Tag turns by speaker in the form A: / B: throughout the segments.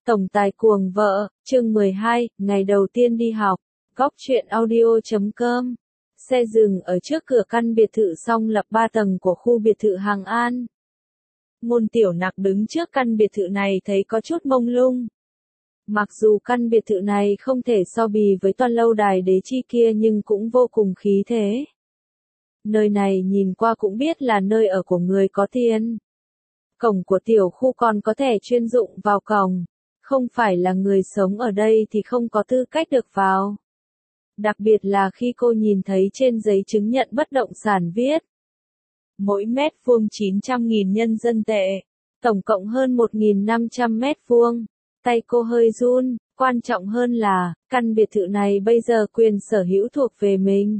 A: Tổng tài cuồng vợ, chương 12, ngày đầu tiên đi học, góc truyện audio.com. Xe dừng ở trước cửa căn biệt thự song lập 3 tầng của khu biệt thự Hàng An. Ngôn Tiểu Nặc đứng trước căn biệt thự này thấy có chút mông lung. Mặc dù căn biệt thự này không thể so bì với toàn lâu đài đế chi kia nhưng cũng vô cùng khí thế. Nơi này nhìn qua cũng biết là nơi ở của người có tiền. Cổng của tiểu khu còn có thẻ chuyên dụng vào cổng. Không phải là người sống ở đây thì không có tư cách được vào. Đặc biệt là khi cô nhìn thấy trên giấy chứng nhận bất động sản viết. Mỗi mét vuông 900.000 nhân dân tệ. Tổng cộng hơn 1.500 mét vuông. Tay cô hơi run, quan trọng hơn là, căn biệt thự này bây giờ quyền sở hữu thuộc về mình.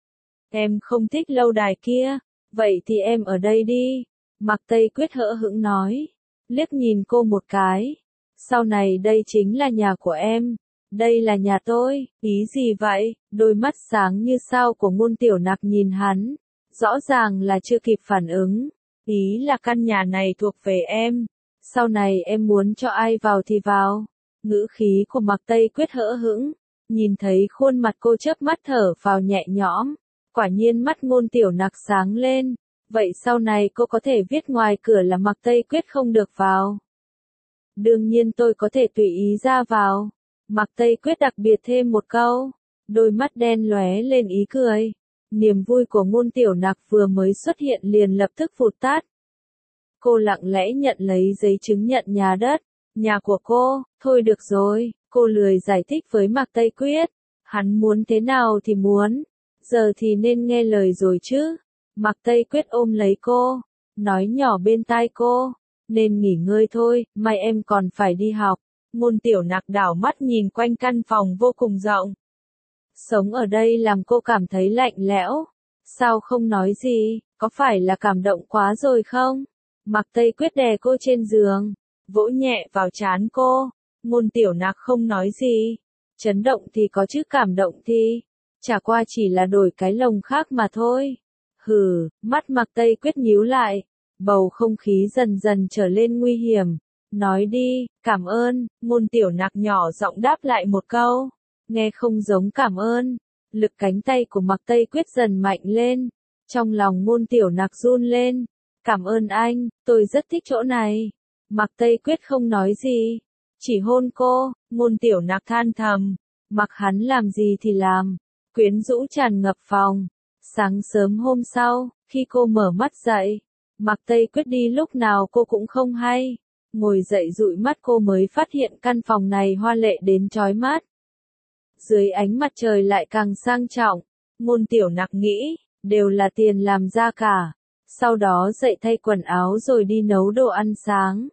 A: Em không thích lâu đài kia, vậy thì em ở đây đi. Mạc Tây Quyết hỡ hững nói. Liếc nhìn cô một cái. Sau này đây chính là nhà của em. Đây là nhà tôi, ý gì vậy? Đôi mắt sáng như sao của Ngôn Tiểu Nặc nhìn hắn. Rõ ràng là chưa kịp phản ứng. Ý là căn nhà này thuộc về em. Sau này em muốn cho ai vào thì vào. Ngữ khí của Mạc Tây Quyết hỡ hững. Nhìn thấy khuôn mặt cô chớp mắt thở vào nhẹ nhõm. Quả nhiên mắt Ngôn Tiểu Nặc sáng lên. Vậy sau này cô có thể viết ngoài cửa là Mạc Tây Quyết không được vào. Đương nhiên tôi có thể tùy ý ra vào. Mạc Tây Quyết đặc biệt thêm một câu. Đôi mắt đen lóe lên ý cười. Niềm vui của Ngôn Tiểu Nặc vừa mới xuất hiện liền lập tức vụt tắt. Cô lặng lẽ nhận lấy giấy chứng nhận nhà đất. Nhà của cô, thôi được rồi. Cô lười giải thích với Mạc Tây Quyết. Hắn muốn thế nào thì muốn. Giờ thì nên nghe lời rồi chứ. Mạc Tây Quyết ôm lấy cô. Nói nhỏ bên tai cô. Nên nghỉ ngơi thôi, mai em còn phải đi học. Ngôn Tiểu Nặc đảo mắt nhìn quanh căn phòng vô cùng rộng. Sống ở đây làm cô cảm thấy lạnh lẽo. Sao không nói gì, có phải là cảm động quá rồi không? Mạc Tây Quyết đè cô trên giường, vỗ nhẹ vào trán cô. Ngôn Tiểu Nặc không nói gì. Chấn động thì có chứ cảm động thì. Chả qua chỉ là đổi cái lồng khác mà thôi. Hừ, mắt Mạc Tây Quyết nhíu lại. Bầu không khí dần dần trở lên nguy hiểm. Nói đi, cảm ơn, Ngôn Tiểu Nặc nhỏ giọng đáp lại một câu. Nghe không giống cảm ơn. Lực cánh tay của Mạc Tây Quyết dần mạnh lên. Trong lòng Ngôn Tiểu Nặc run lên. Cảm ơn anh, tôi rất thích chỗ này. Mạc Tây Quyết không nói gì. Chỉ hôn cô, Ngôn Tiểu Nặc than thầm. Mặc hắn làm gì thì làm. Quyến rũ tràn ngập phòng. Sáng sớm hôm sau, khi cô mở mắt dậy. Mạc Tây Quyết đi lúc nào cô cũng không hay. Ngồi dậy dụi mắt cô mới phát hiện căn phòng này hoa lệ đến chói mắt. Dưới ánh mặt trời lại càng sang trọng. Ngôn Tiểu Nặc nghĩ, đều là tiền làm ra cả. Sau đó dậy thay quần áo rồi đi nấu đồ ăn sáng.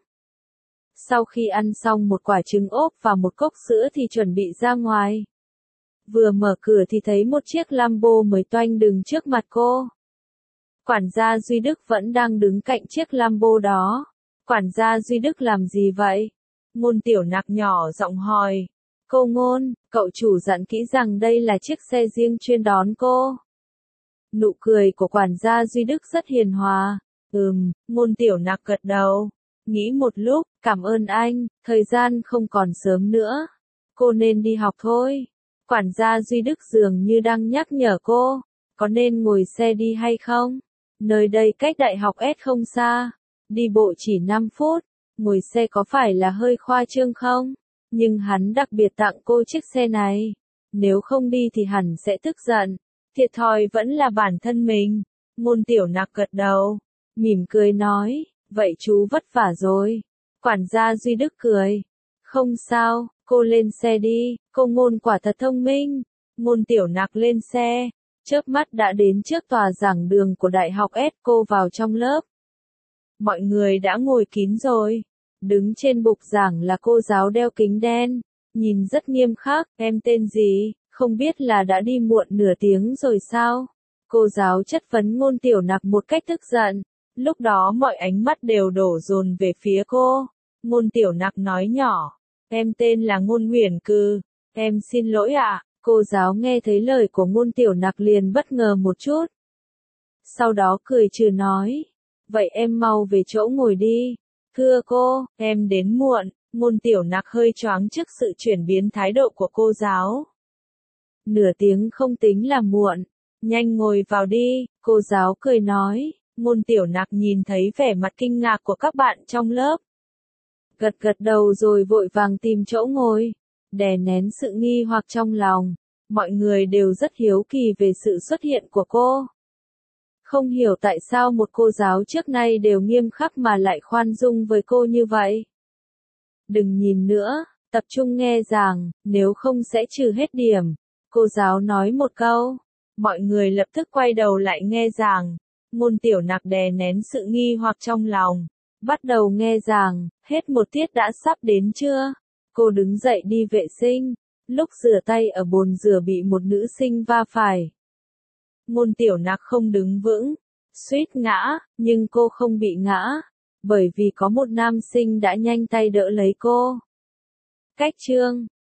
A: Sau khi ăn xong một quả trứng ốp và một cốc sữa thì chuẩn bị ra ngoài. Vừa mở cửa thì thấy một chiếc Lambo mới toanh đứng trước mặt cô. Quản gia Duy Đức vẫn đang đứng cạnh chiếc Lambo đó. Quản gia Duy Đức làm gì vậy? Ngôn Tiểu Nặc nhỏ giọng hỏi. Cô Ngôn, cậu chủ dặn kỹ rằng đây là chiếc xe riêng chuyên đón cô. Nụ cười của quản gia Duy Đức rất hiền hòa. Ngôn Tiểu Nặc gật đầu. Nghĩ một lúc, cảm ơn anh, thời gian không còn sớm nữa. Cô nên đi học thôi. Quản gia Duy Đức dường như đang nhắc nhở cô. Có nên ngồi xe đi hay không? Nơi đây cách đại học S không xa. Đi bộ chỉ 5 phút. Ngồi xe có phải là hơi khoa trương không? Nhưng hắn đặc biệt tặng cô chiếc xe này. Nếu không đi thì hẳn sẽ tức giận. Thiệt thòi vẫn là bản thân mình. Ngôn Tiểu Nặc gật đầu. Mỉm cười nói. Vậy chú vất vả rồi. Quản gia Duy Đức cười. Không sao, cô lên xe đi. Cô Ngôn quả thật thông minh. Ngôn Tiểu Nặc lên xe. Chớp mắt đã đến trước tòa giảng đường của Đại học S. Cô vào trong lớp. Mọi người đã ngồi kín rồi. Đứng trên bục giảng là cô giáo đeo kính đen. Nhìn rất nghiêm khắc. Em tên gì? Không biết là đã đi muộn nửa tiếng rồi sao? Cô giáo chất vấn Ngôn Tiểu Nặc một cách tức giận. Lúc đó mọi ánh mắt đều đổ dồn về phía cô. Ngôn Tiểu Nặc nói nhỏ. Em tên là Ngôn Huyền Cừ. Em xin lỗi ạ. Cô giáo nghe thấy lời của Ngôn Tiểu Nặc liền bất ngờ một chút. Sau đó cười trừ nói. Vậy em mau về chỗ ngồi đi. Thưa cô, em đến muộn. Ngôn Tiểu Nặc hơi choáng trước sự chuyển biến thái độ của cô giáo. Nửa tiếng không tính là muộn. Nhanh ngồi vào đi, cô giáo cười nói. Ngôn Tiểu Nặc nhìn thấy vẻ mặt kinh ngạc của các bạn trong lớp. Gật gật đầu rồi vội vàng tìm chỗ ngồi. Đè nén sự nghi hoặc trong lòng. Mọi người đều rất hiếu kỳ về sự xuất hiện của cô. Không hiểu tại sao một cô giáo trước nay đều nghiêm khắc mà lại khoan dung với cô như vậy. Đừng nhìn nữa, tập trung nghe giảng, nếu không sẽ trừ hết điểm. Cô giáo nói một câu. Mọi người lập tức quay đầu lại nghe giảng. Ngôn Tiểu Nặc đè nén sự nghi hoặc trong lòng. Bắt đầu nghe giảng, hết một tiết đã sắp đến chưa? Cô đứng dậy đi vệ sinh. Lúc rửa tay ở bồn rửa bị một nữ sinh va phải. Ngôn Tiểu Nặc không đứng vững, suýt ngã, nhưng cô không bị ngã, bởi vì có một nam sinh đã nhanh tay đỡ lấy cô. Cách chương